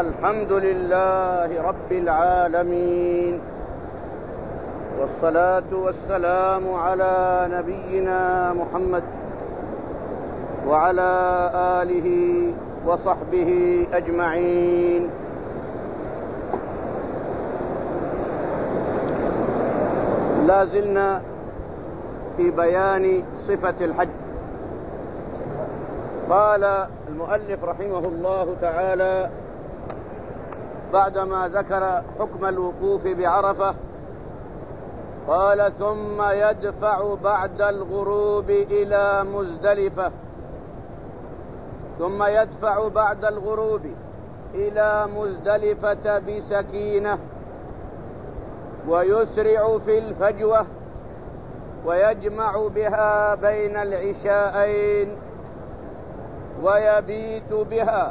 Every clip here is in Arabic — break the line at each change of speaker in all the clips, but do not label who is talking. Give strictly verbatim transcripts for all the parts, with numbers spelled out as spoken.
الحمد لله رب العالمين، والصلاة والسلام على نبينا محمد وعلى آله وصحبه أجمعين. لا زلنا في بيان صفة الحج. قال المؤلف رحمه الله تعالى بعدما ذكر حكم الوقوف بعرفة قال: ثم يدفع بعد الغروب إلى مزدلفة ثم يدفع بعد الغروب إلى مزدلفة بسكينة، ويسرع في الفجوة، ويجمع بها بين العشاءين، ويبيت بها،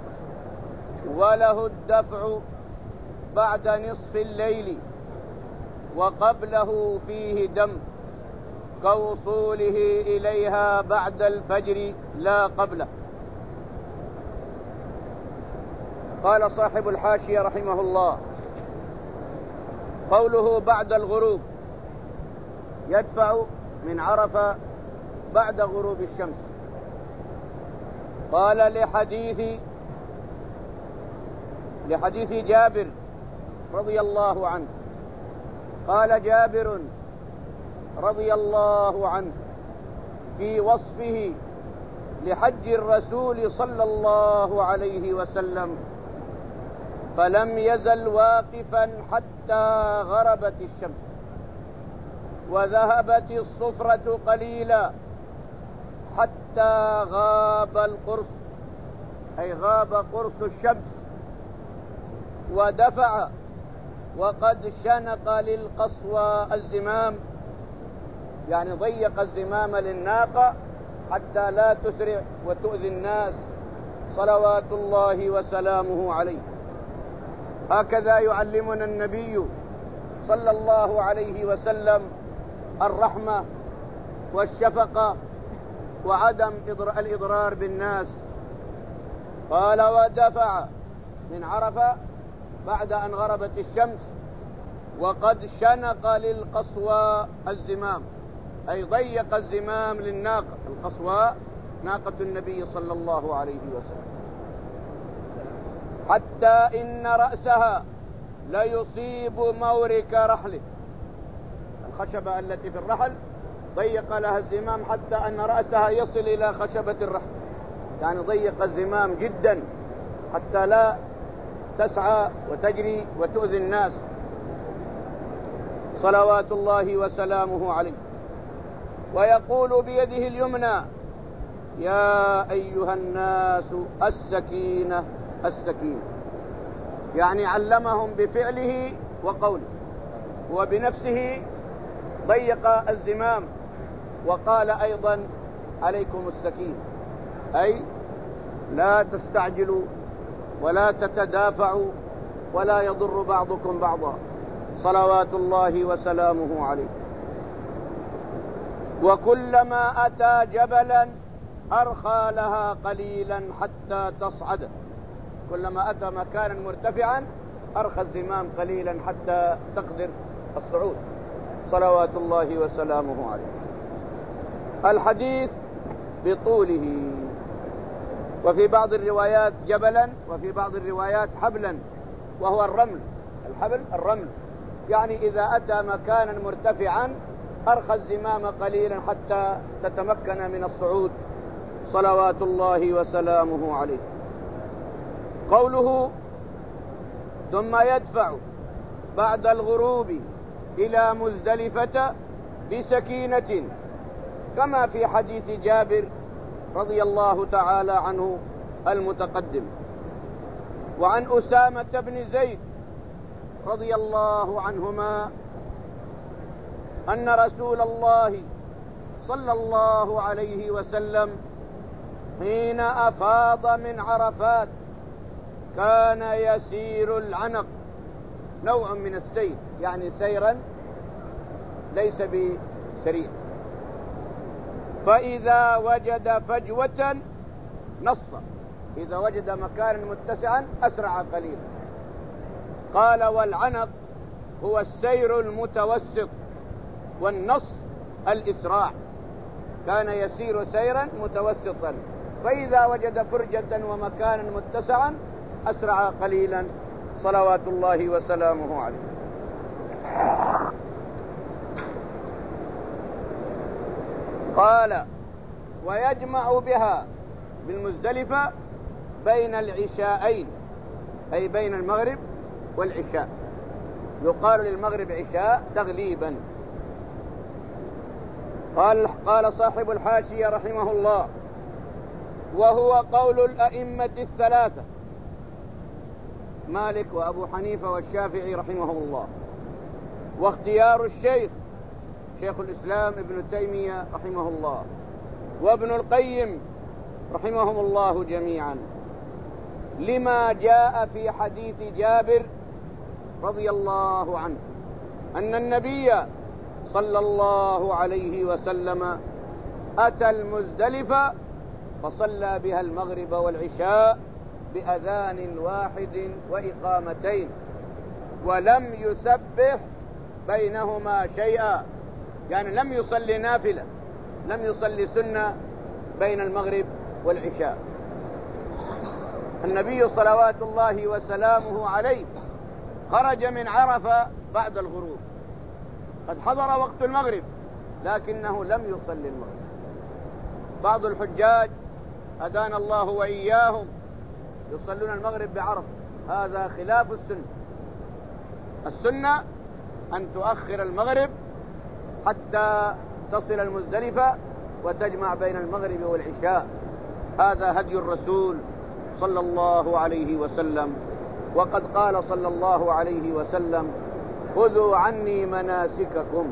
وله الدفع بعد نصف الليل، وقبله فيه دم كوصوله إليها بعد الفجر لا قبله. قال صاحب الحاشية رحمه الله: قوله بعد الغروب يدفع من عرفة بعد غروب الشمس. قال لحديث لحديث جابر رضي الله عنه، قال جابر رضي الله عنه في وصفه لحج الرسول صلى الله عليه وسلم: فلم يزل واقفا حتى غربت الشمس وذهبت الصفرة قليلا حتى غاب القرص، أي غاب قرص الشمس، ودفع وقد شنق للقصوى الزمام، يعني ضيق الزمام للناقة حتى لا تسرع وتؤذي الناس صلوات الله وسلامه عليه. هكذا يعلمنا النبي صلى الله عليه وسلم الرحمة والشفقة وعدم الإضرار بالناس. قال: ودفع من عرفة بعد أن غربت الشمس وقد شنق للقصوى الزمام، أي ضيق الزمام للناقة. القصوى ناقة النبي صلى الله عليه وسلم، حتى إن رأسها ليصيب مورك رحله. الخشبة التي في الرحل ضيق لها الزمام حتى أن رأسها يصل إلى خشبة الرحل، يعني ضيق الزمام جدا حتى لا تسعى وتجري وتؤذي الناس صلوات الله وسلامه عليه. ويقول بيده اليمنى: يا أيها الناس السكينة السكينة، يعني علمهم بفعله وقوله، وبنفسه ضيق الزمام وقال أيضا: عليكم السكينة، أي لا تستعجلوا ولا تتدافعوا ولا يضر بعضكم بعضا صلوات الله وسلامه عليه. وكلما أتى جبلا أرخى لها قليلا حتى تصعد، كلما أتى مكانا مرتفعا أرخى الزمام قليلا حتى تقدر الصعود صلوات الله وسلامه عليه. الحديث بطوله، وفي بعض الروايات جبلا، وفي بعض الروايات حبلا، وهو الرمل. الحبل الرمل، يعني إذا أتى مكانا مرتفعا أرخى الزمام قليلا حتى تتمكن من الصعود صلوات الله وسلامه عليه. قوله: ثم يدفع بعد الغروب إلى مزدلفة بسكينة، كما في حديث جابر رضي الله تعالى عنه المتقدم. وعن أسامة بن زيد رضي الله عنهما أن رسول الله صلى الله عليه وسلم حين أفاض من عرفات كان يسير العنق، نوع من السير، يعني سيرا ليس بسريع، فإذا وجد فجوة نص، إذا وجد مكانا متسعا أسرع قليلا. قال والعنق هو السير المتوسط، والنص الإسراع، كان يسير سيرا متوسطا، فإذا وجد فرجة ومكانا متسعا أسرع قليلا صلوات الله وسلامه عليه. قال ويجمع بها بالمزدلفة بين العشاءين، أي بين المغرب والعشاء، يقال للمغرب عشاء تغليبا. قال, قال صاحب الحاشية رحمه الله: وهو قول الأئمة الثلاثة مالك وأبو حنيفة والشافعي رحمهم الله، واختيار الشيخ شيخ الإسلام ابن تيمية رحمه الله وابن القيم رحمهم الله جميعا، لما جاء في حديث جابر رضي الله عنه أن النبي صلى الله عليه وسلم أتى المزدلفة فصلى بها المغرب والعشاء بأذان واحد وإقامتين، ولم يسبح بينهما شيئا، يعني لم يصلي نافلة، لم يصلي سنة بين المغرب والعشاء. النبي صلوات الله وسلامه عليه خرج من عرفة بعد الغروب، قد حضر وقت المغرب لكنه لم يصلي المغرب. بعض الحجاج هدانا الله وإياهم يصلون المغرب بعرفة، هذا خلاف السنة. السنة أن تؤخر المغرب حتى تصل المزدلفة وتجمع بين المغرب والعشاء، هذا هدي الرسول صلى الله عليه وسلم. وقد قال صلى الله عليه وسلم: خذوا عني مناسككم.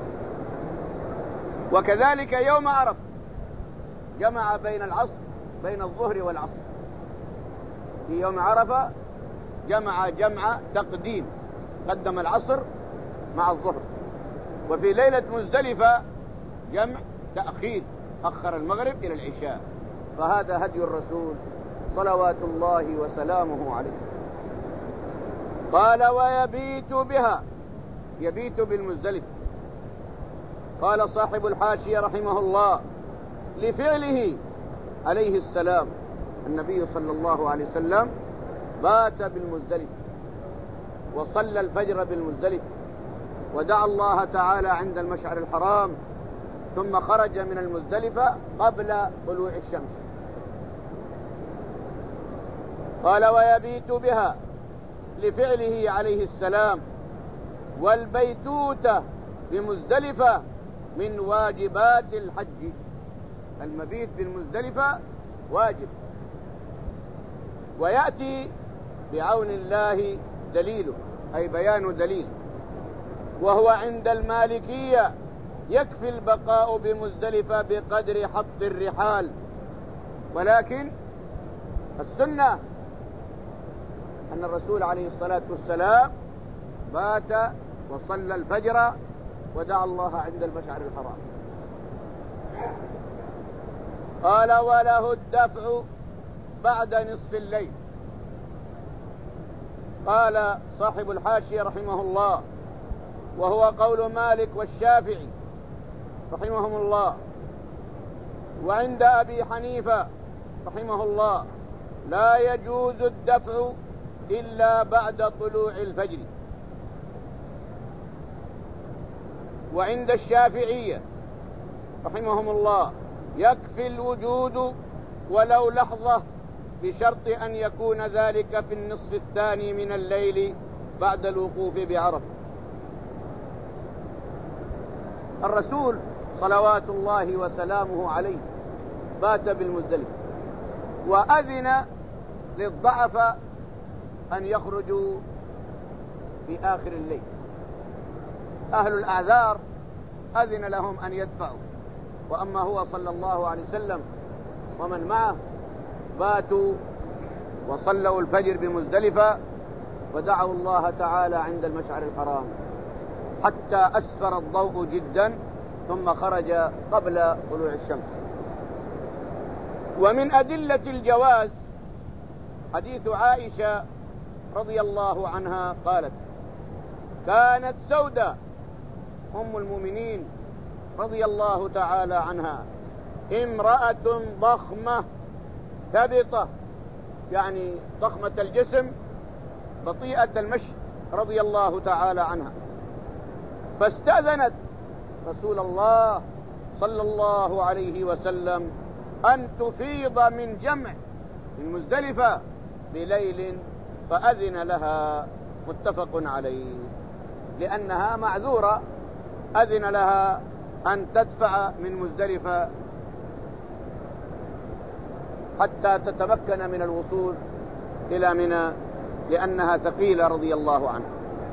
وكذلك يوم عرفة جمع بين العصر بين الظهر والعصر، في يوم عرفة جمع جمع تقديم، قدم العصر مع الظهر. وفي ليلة مزدلفة جمع تأخير، أخر المغرب إلى العشاء، فهذا هدي الرسول صلوات الله وسلامه عليه. قال ويبيت بها، يبيت بالمزدلفة. قال صاحب الحاشية رحمه الله: لفعله عليه السلام، النبي صلى الله عليه وسلم بات بالمزدلفة وصلى الفجر بالمزدلفة ودعا الله تعالى عند المشعر الحرام، ثم خرج من المزدلفة قبل طلوع الشمس. قال ويبيت بها لفعله عليه السلام. والبيتوتة بمزدلفة من واجبات الحج، المبيت بالمزدلفة واجب. ويأتي بعون الله دليله، أي بيان دليل، وهو عند المالكية يكفي البقاء بمزدلفة بقدر حط الرحال، ولكن السنة أن الرسول عليه الصلاة والسلام بات وصلى الفجر ودعا الله عند المشعر الحرام. قال وله الدفع بعد نصف الليل. قال صاحب الحاشية رحمه الله: وهو قول مالك والشافعي رحمهم الله، وعند أبي حنيفة رحمه الله لا يجوز الدفع إلا بعد طلوع الفجر. وعند الشافعية رحمهم الله يكفي الوجود ولو لحظة، بشرط أن يكون ذلك في النصف الثاني من الليل بعد الوقوف بعرفة. الرسول صلوات الله وسلامه عليه بات بالمزدلفة، وأذن للضعف أن يخرجوا في آخر الليل. أهل الأعذار أذن لهم أن يدفعوا، وأما هو صلى الله عليه وسلم ومن معه باتوا وصلوا الفجر بمزدلفة ودعوا الله تعالى عند المشعر الحرام حتى أسفر الضوء جدا، ثم خرج قبل طلوع الشمس. ومن أدلة الجواز حديث عائشة رضي الله عنها قالت: كانت سودة أم المؤمنين رضي الله تعالى عنها امرأة ضخمة ثبطة، يعني ضخمة الجسم بطيئة المشي رضي الله تعالى عنها، فاستأذنت رسول الله صلى الله عليه وسلم أن تفيض من جمع من مزدلفة بليل، فأذن لها، متفق عليه، لأنها معذورة، أذن لها أن تدفع من مزدلفة حتى تتمكن من الوصول إلى منى لأنها ثقيلة رضي الله عنها.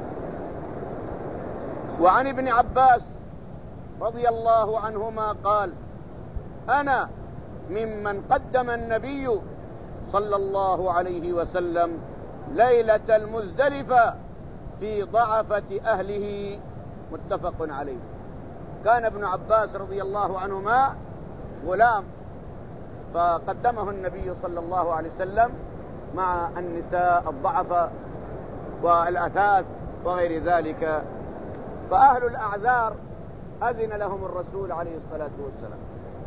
وعن ابن عباس رضي الله عنهما قال: أنا ممن قدم النبي صلى الله عليه وسلم ليلة المزدلفة في ضعفة أهله، متفق عليه. كان ابن عباس رضي الله عنهما غلام، فقدمه النبي صلى الله عليه وسلم مع النساء الضعفة والأثاث وغير ذلك، فأهل الأعذار أذن لهم الرسول عليه الصلاة والسلام.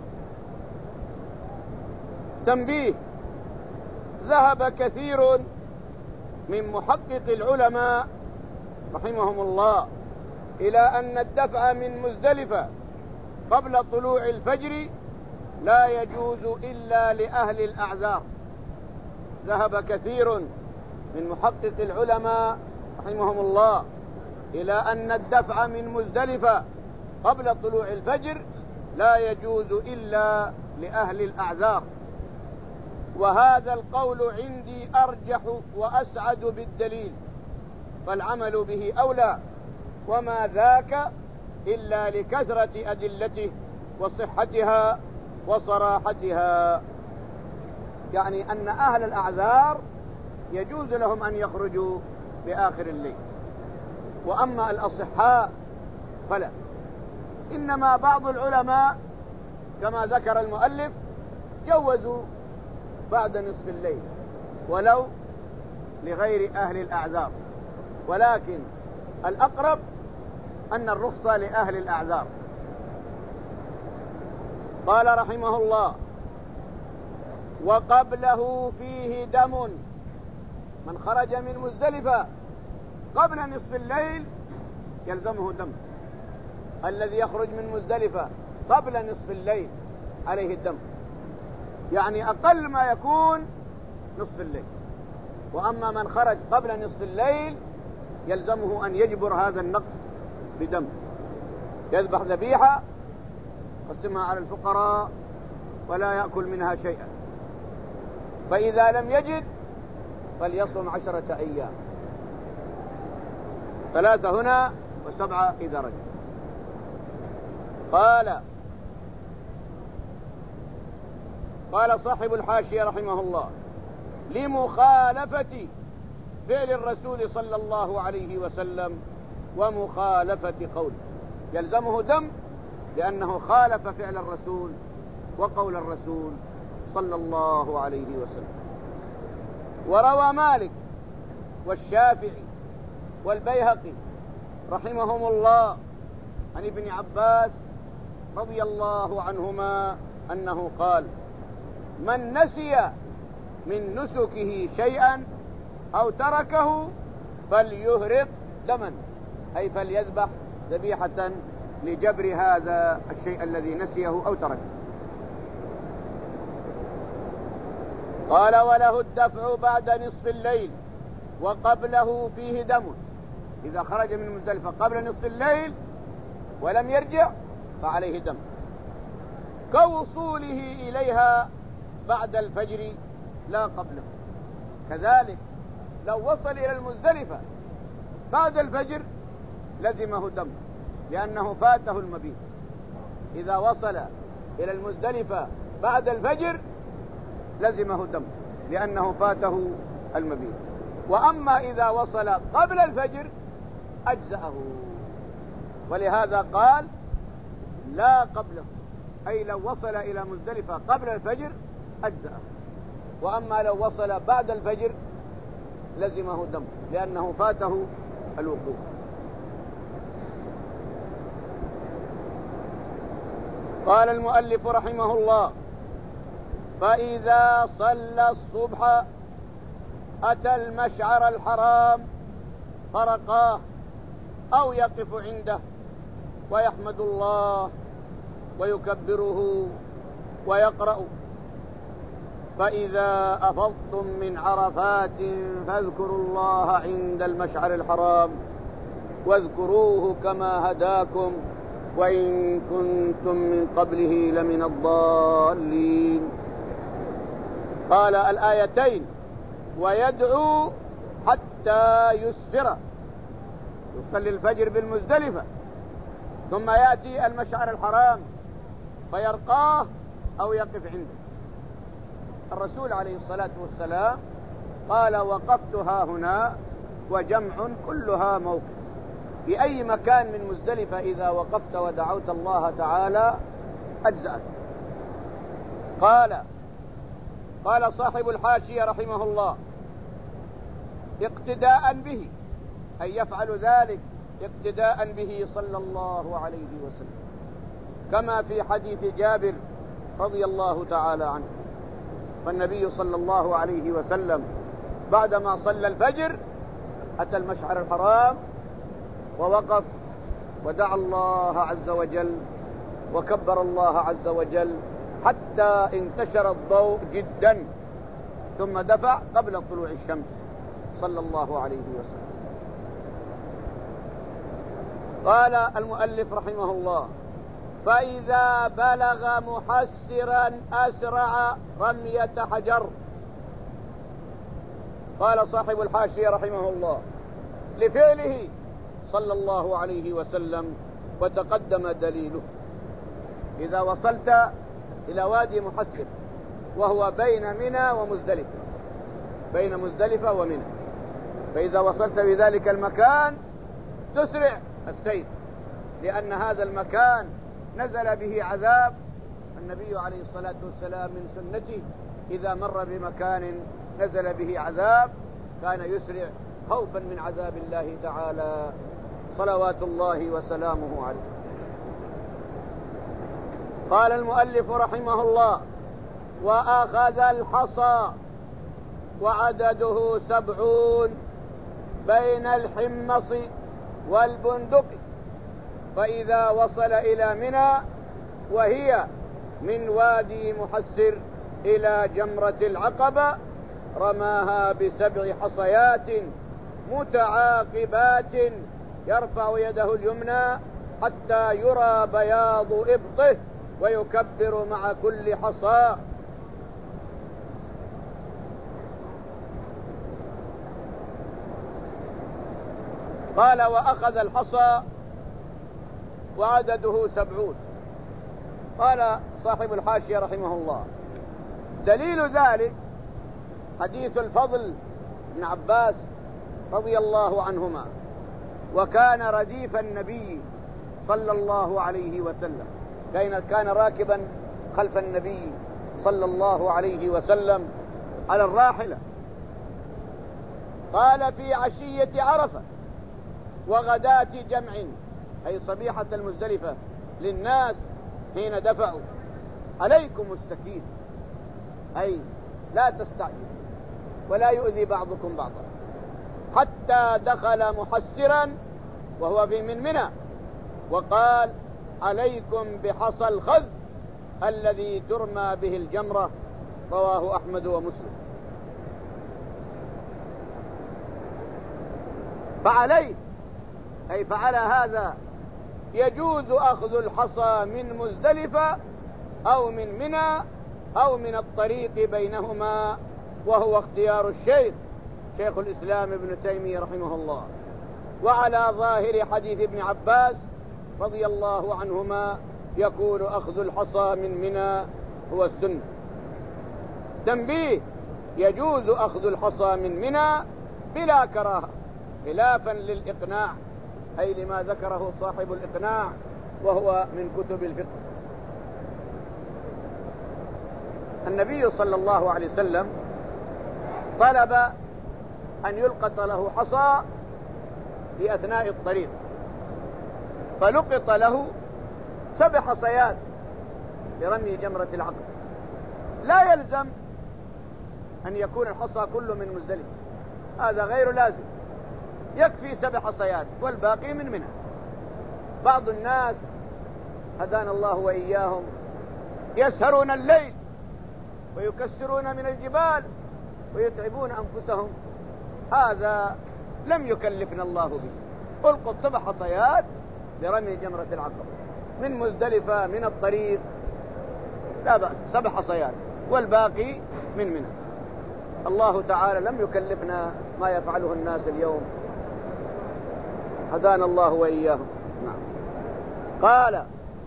تنبيه: ذهب كثير من محقق العلماء رحمهم الله إلى أن الدفع من مزدلفة قبل طلوع الفجر لا يجوز إلا لأهل الأعذار. ذهب كثير من محقق العلماء رحمهم الله إلى أن الدفع من مزدلفة قبل طلوع الفجر لا يجوز إلا لأهل الأعذار، وهذا القول عندي أرجح وأسعد بالدليل، فالعمل به أولى، وما ذاك إلا لكثرة أدلته وصحتها وصراحتها، يعني أن أهل الأعذار يجوز لهم أن يخرجوا بآخر الليل، وأما الأصحاء فلا. إنما بعض العلماء كما ذكر المؤلف جوزوا بعد نصف الليل ولو لغير أهل الأعذار، ولكن الأقرب أن الرخصة لأهل الأعذار. قال رحمه الله: وقبله فيه دم. من خرج من مزدلفة قبل نصف الليل يلزمه دم. الذي يخرج من مزدلفة قبل نصف الليل عليه الدم، يعني أقل ما يكون نصف الليل. وأما من خرج قبل نصف الليل يلزمه أن يجبر هذا النقص بدم، يذبح ذبيحة يقسمها على الفقراء ولا يأكل منها شيئا، فإذا لم يجد فليصم عشرة أيام، ثلاثة هنا وسبعة إذا رجع. قال قال صاحب الحاشية رحمه الله: لمخالفة فعل الرسول صلى الله عليه وسلم ومخالفة قوله، يلزمه دم لأنه خالف فعل الرسول وقول الرسول صلى الله عليه وسلم. وروى مالك والشافعي والبيهقي رحمهم الله عن ابن عباس رضي الله عنهما أنه قال: من نسي من نسكه شيئا أو تركه فليهرق دما، أي فليذبح ذبيحة لجبر هذا الشيء الذي نسيه أو تركه. قال: وله الدفع بعد نصف الليل وقبله فيه دم. إذا خرج من مزدلفة قبل نصف الليل ولم يرجع فعليه دم، كوصوله إليها بعد الفجر لا قبله. كذلك لو وصل إلى المزدلفة بعد الفجر لزمه دم لأنه فاته المبيت. إذا وصل إلى المزدلفة بعد الفجر لزمه دم لأنه فاته المبيت. وأما إذا وصل قبل الفجر أجزأه، ولهذا قال لا قبله، أي لو وصل إلى مزدلفة قبل الفجر أجزأه. وأما لو وصل بعد الفجر لزمه دم لأنه فاته الوقوف. قال المؤلف رحمه الله: فإذا صلى الصبح أتى المشعر الحرام فرقاه أو يقف عنده ويحمد الله ويكبره ويقرأ: فإذا أفضتم من عرفات فاذكروا الله عند المشعر الحرام واذكروه كما هداكم وإن كنتم من قبله لمن الضالين. قال الآيتين: ويدعو حتى يسفر، يصلي الفجر بالمزدلفة ثم يأتي المشعر الحرام فيرقاه أو يقف عنده. الرسول عليه الصلاة والسلام قال: وقفت ها هنا وجمع كلها موقف. في أي مكان من مزدلفة إذا وقفت ودعوت الله تعالى أجزأت. قال قال صاحب الحاشية رحمه الله: اقتداء به، أي يفعل ذلك اقتداء به صلى الله عليه وسلم، كما في حديث جابر رضي الله تعالى عنه. فالنبي صلى الله عليه وسلم بعدما صلى الفجر أتى المشعر الحرام ووقف ودعا الله عز وجل وكبر الله عز وجل حتى انتشر الضوء جدا، ثم دفع قبل طلوع الشمس صلى الله عليه وسلم. قال المؤلف رحمه الله: فإذا بلغ محسرا أسرع رمية حجر. قال صاحب الحاشية رحمه الله: لفعله صلى الله عليه وسلم وتقدم دليله. إذا وصلت إلى وادي محسر وهو بين منى ومزدلفة، بين مزدلفة ومنى، فإذا وصلت بذلك المكان تسرع السير، لأن هذا المكان نزل به عذاب. النبي عليه الصلاة والسلام من سنته إذا مر بمكان نزل به عذاب كان يسرع خوفا من عذاب الله تعالى صلوات الله وسلامه عليه. قال المؤلف رحمه الله: وأخذ الحصى وعدده سبعون بين الحمص والبندق، فإذا وصل إلى منى وهي من وادي محسر إلى جمرة العقبة رماها بسبع حصيات متعاقبات يرفع يده اليمنى حتى يرى بياض إبطه ويكبر مع كل حصى. قال: وأخذ الحصى وعدده سبعون. قال صاحب الحاشية رحمه الله: دليل ذلك حديث الفضل بن عباس رضي الله عنهما، وكان رديف النبي صلى الله عليه وسلم، كان راكبا خلف النبي صلى الله عليه وسلم على الراحلة. قال: في عشية عرفة وغداة جمع، أي صبيحة المزدلفة للناس حين دفعوا: عليكم السكين، أي لا تستعجل ولا يؤذي بعضكم بعضا، حتى دخل محسرا وهو في من منى وقال: عليكم بحصى الخذ الذي ترمى به الجمرة. رواه أحمد ومسلم. فعليه، أي فعلى هذا يجوز أخذ الحصى من مزدلفة أو من منى أو من الطريق بينهما، وهو اختيار الشيخ شيخ الإسلام ابن تيمية رحمه الله. وعلى ظاهر حديث ابن عباس رضي الله عنهما يكون أخذ الحصى من منى هو السنة. تنبيه: يجوز أخذ الحصى من منى بلا كراهة، خلافا للإقناع، أي لما ذكره صاحب الإقناع وهو من كتب الفقه. النبي صلى الله عليه وسلم طلب أن يلقط له حصى في أثناء الطريق، فلقط له سبع حصيات لرمي جمرة العقبة. لا يلزم أن يكون الحصى كله من مزدلفة، هذا غير لازم، يكفي سبع حصيات والباقي من منى. بعض الناس هدانا الله وإياهم يسهرون الليل ويكسرون من الجبال ويتعبون أنفسهم، هذا لم يكلفنا الله به. القط سبع حصيات لرمي جمرة العقبة من مزدلفة من الطريق، لا بأس، سبع حصيات والباقي من منى. الله تعالى لم يكلفنا ما يفعله الناس اليوم، هدانا الله وإياهم. نعم. قال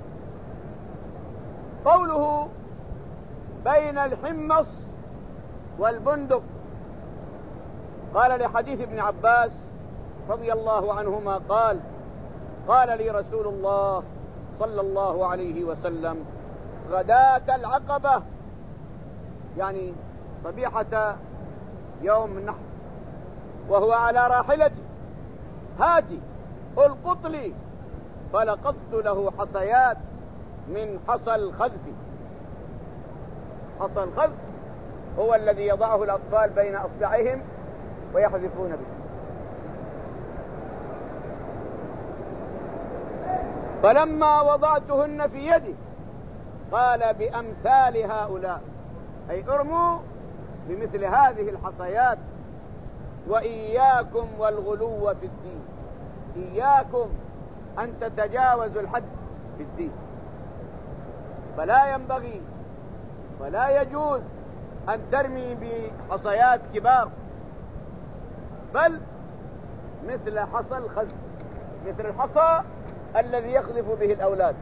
قوله بين الحمص والبندق، قال لحديث ابن عباس رضي الله عنهما قال قال لي رسول الله صلى الله عليه وسلم غداة العقبة، يعني صبيحة يوم النحر، وهو على راحلته، هاتي القط لي، فلقطت له حصيات من حصى الخذف. حصى الخذف هو الذي يضعه الأطفال بين أصبعهم ويحذفون به. فلما وضعتهن في يدي قال بأمثال هؤلاء، أي ارموا بمثل هذه الحصيات، وإياكم والغلو في الدين، إياكم أن تتجاوزوا الحد في الدين، فلا ينبغي ولا يجوز أن ترمي بحصيات كبار، بل مثل حصى الخذف، مثل الحصى الذي يخذف به الأولاد.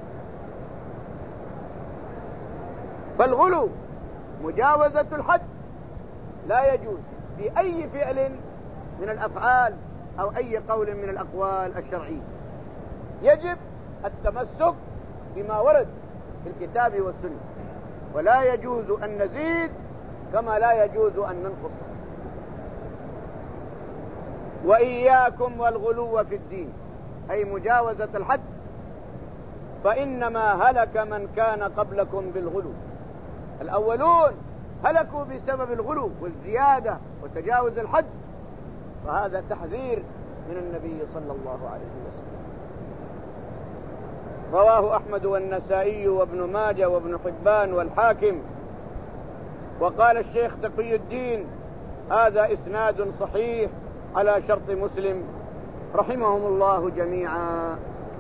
فالغلو مجاوزة الحد لا يجوز في أي فعل من الأفعال أو أي قول من الأقوال الشرعية. يجب التمسك بما ورد في الكتاب والسنة، ولا يجوز أن نزيد كما لا يجوز أن ننقص. وإياكم والغلو في الدين، أي مجاوزة الحد، فإنما هلك من كان قبلكم بالغلو. الأولون هلكوا بسبب الغلو والزيادة وتجاوز الحد، فهذا تحذير من النبي صلى الله عليه وسلم. رواه أحمد والنسائي وابن ماجه وابن حبان والحاكم. وقال الشيخ تقي الدين هذا إسناد صحيح على شرط مسلم رحمهم الله جميعا.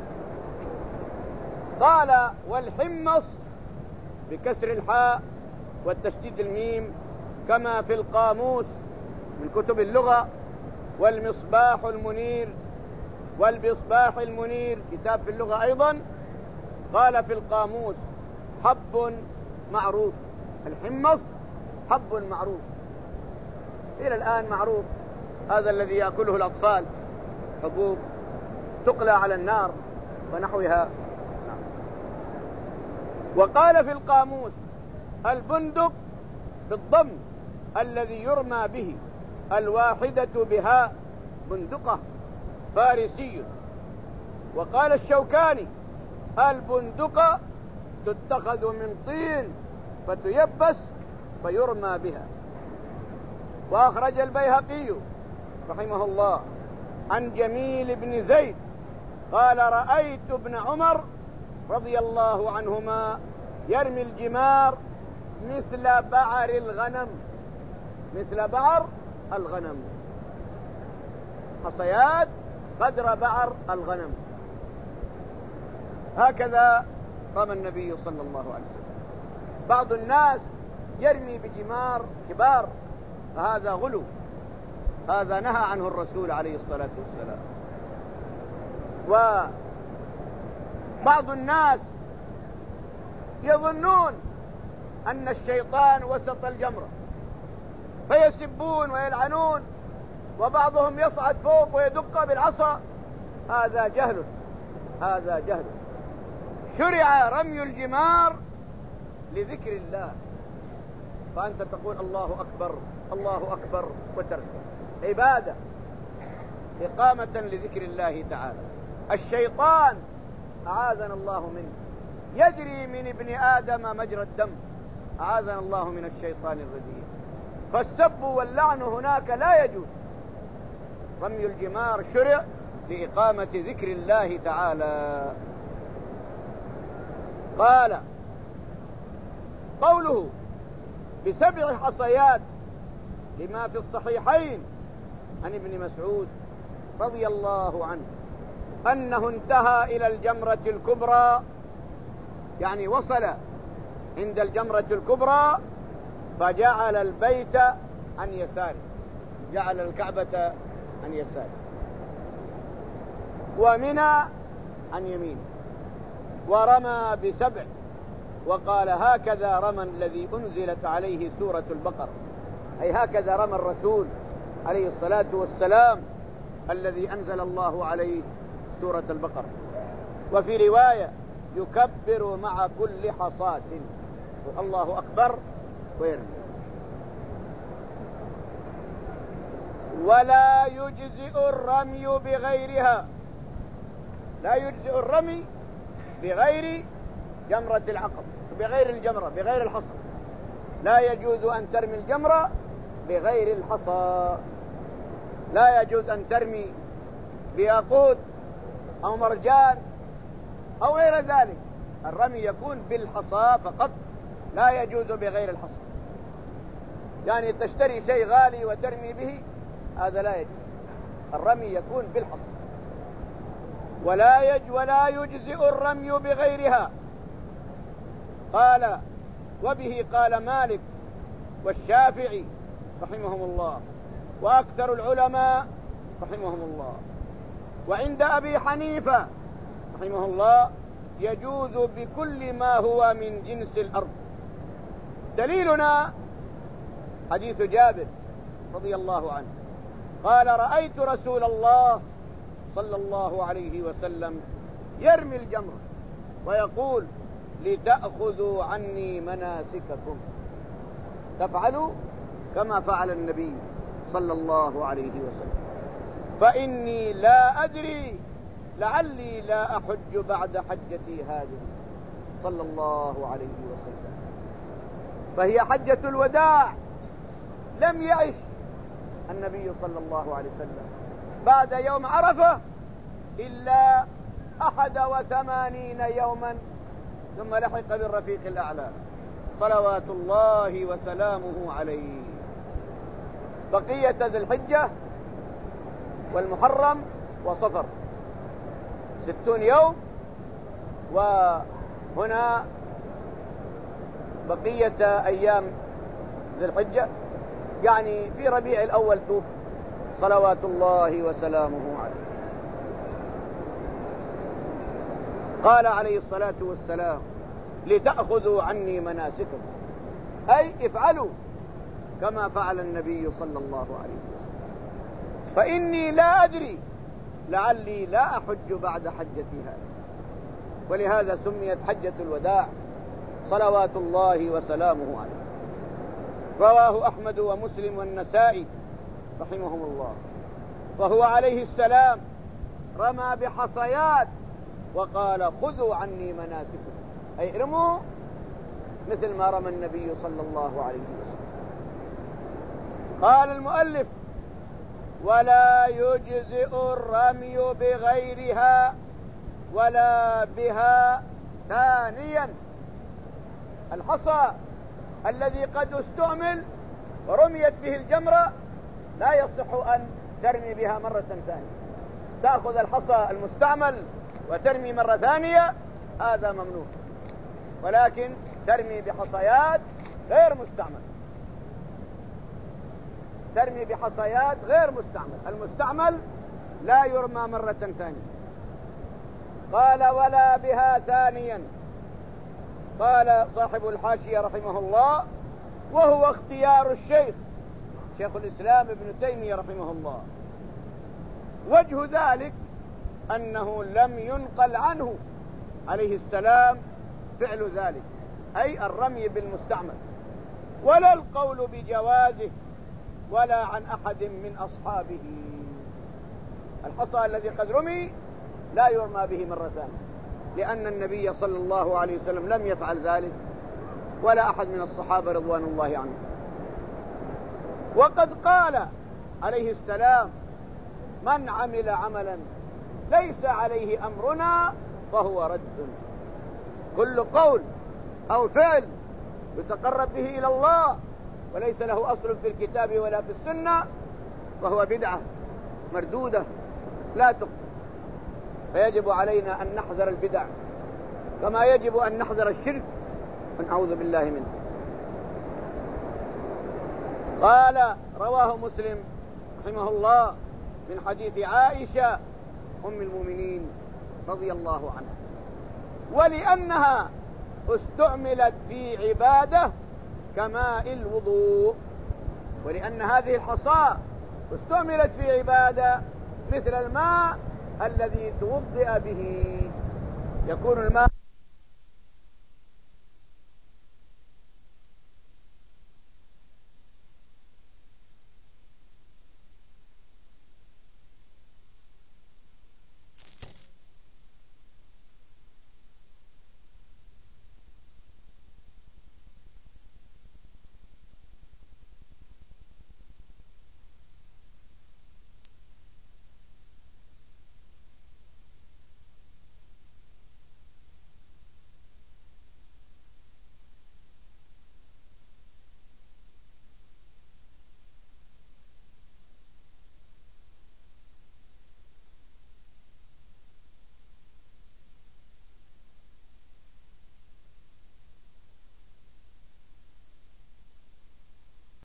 قال والحمص بكسر الحاء والتشديد الميم كما في القاموس من كتب اللغة، والمصباح المنير والمصباح المنير كتاب في اللغة أيضا، قال في القاموس حب معروف. الحمص حب معروف، إلى الآن معروف، هذا الذي يأكله الأطفال، حبوب تقلى على النار ونحوها. وقال في القاموس البندق بالضم الذي يرمى به، الواحدة بها بندقة فارسي. وقال الشوكاني البندقة تتخذ من طين فتيبس فيرمى بها. وأخرج البيهقي رحمه الله عن جميل بن زيد قال رأيت ابن عمر رضي الله عنهما يرمي الجمار مثل بعر الغنم، مثل بعر الغنم، حصيات قدر بعر الغنم، هكذا رمى النبي صلى الله عليه وسلم. بعض الناس يرمي بجمار كبار، فهذا غلو، هذا نهى عنه الرسول عليه الصلاة والسلام. وبعض الناس يظنون أن الشيطان وسط الجمرة فيسبون ويلعنون، وبعضهم يصعد فوق ويدق بالعصا، هذا جهل، هذا جهل. شرع رمي الجمار لذكر الله، فأنت تقول الله أكبر الله أكبر وترك عبادة إقامة لذكر الله تعالى. الشيطان أعاذنا الله منه يجري من ابن آدم مجرى الدم، أعاذنا الله من الشيطان الرجيم. فالسب واللعن هناك لا يجوز. رمي الجمار شرع لإقامة ذكر الله تعالى. قال قوله بسبع حصيات لما في الصحيحين عن ابن مسعود رضي الله عنه أنه انتهى إلى الجمرة الكبرى، يعني وصل عند الجمرة الكبرى فجعل البيت عن يساره، جعل الكعبة عن يساره ومنى عن يمينه، ورمى بسبع وقال هكذا رمى الذي أنزلت عليه سورة البقرة، أي هكذا رمى الرسول عليه الصلاة والسلام الذي أنزل الله عليه سورة البقرة. وفي رواية يكبر مع كل حصاة، الله أكبر ويرمي. ولا يجزئ الرمي بغيرها، لا يجزئ الرمي بغير جمرة العقبة، بغير الجمرة، بغير الحصى. لا يجوز أن ترمي الجمرة بغير الحصى، لا يجوز أن ترمي بياقوت أو مرجان أو غير ذلك. الرمي يكون بالحصى فقط، لا يجوز بغير الحصى. يعني تشتري شيء غالي وترمي به، هذا لا يجوز. الرمي يكون بالحصى. ولا يج ولا يجزئ الرمي بغيرها. قال وبه قال مالك والشافعي رحمهم الله وأكثر العلماء رحمهم الله. وعند أبي حنيفة رحمه الله يجوز بكل ما هو من جنس الأرض. دليلنا حديث جابر رضي الله عنه قال رأيت رسول الله صلى الله عليه وسلم يرمي الجمرة ويقول لتأخذوا عني مناسككم، تفعلوا كما فعل النبي صلى الله عليه وسلم، فإني لا أدري لعلي لا أحج بعد حجتي هذه صلى الله عليه وسلم. فهي حجة الوداع، لم يعش النبي صلى الله عليه وسلم بعد يوم عرفة إلا أحد وثمانين يوما ثم لحق بالرفيق الأعلى صلوات الله وسلامه عليه. بقية ذي الحجة والمحرم وصفر ستون يوم، وهنا بقية أيام ذي الحجة، يعني في ربيع الأول توفي صلوات الله وسلامه عليه. قال عليه الصلاة والسلام لتأخذوا عني مناسككم، أي افعلوا كما فعل النبي صلى الله عليه وسلم، فإني لا أدري لعلي لا أحج بعد حجتي هذه. ولهذا سميت حجة الوداع صلوات الله وسلامه عليه. رواه أحمد ومسلم والنسائي رحمهم الله. وهو عليه السلام رمى بحصيات وقال خذوا عني مناسككم، أي ارموا مثل ما رمى النبي صلى الله عليه وسلم. قال المؤلف ولا يجزئ الرمي بغيرها ولا بها ثانيا. الحصى الذي قد استعمل ورميت به الجمرة لا يصح أن ترمي بها مرة ثانية. تأخذ الحصى المستعمل وترمي مرة ثانية، هذا ممنوع، ولكن ترمي بحصيات غير مستعمل، ترمي بحصيات غير مستعمل. المستعمل لا يرمى مرة ثانية. قال ولا بها ثانيا. قال صاحب الحاشية رحمه الله وهو اختيار الشيخ شيخ الإسلام ابن تيمية رحمه الله. وجه ذلك أنه لم ينقل عنه عليه السلام فعل ذلك، أي الرمي بالمستعمل، ولا القول بجوازه ولا عن أحد من أصحابه. الحصى الذي قد رمي لا يرمى به مرة ثانية، لأن النبي صلى الله عليه وسلم لم يفعل ذلك ولا أحد من الصحابة رضوان الله عنهم. وقد قال عليه السلام: من عمل عملا ليس عليه أمرنا فهو رد. كل قول أو فعل يتقرب به إلى الله وليس له أصل في الكتاب ولا في السنة فهو بدعة مردودة لا تقبل. فيجب علينا أن نحذر البدع كما يجب أن نحذر الشرك ونعوذ بالله منه. قال رواه مسلم رحمه الله من حديث عائشة أم المؤمنين رضي الله عنها: ولأنها استعملت في عبادة كماء الوضوء، ولأن هذه الحصى استعملت في عبادة مثل الماء الذي توضئ به، يكون الماء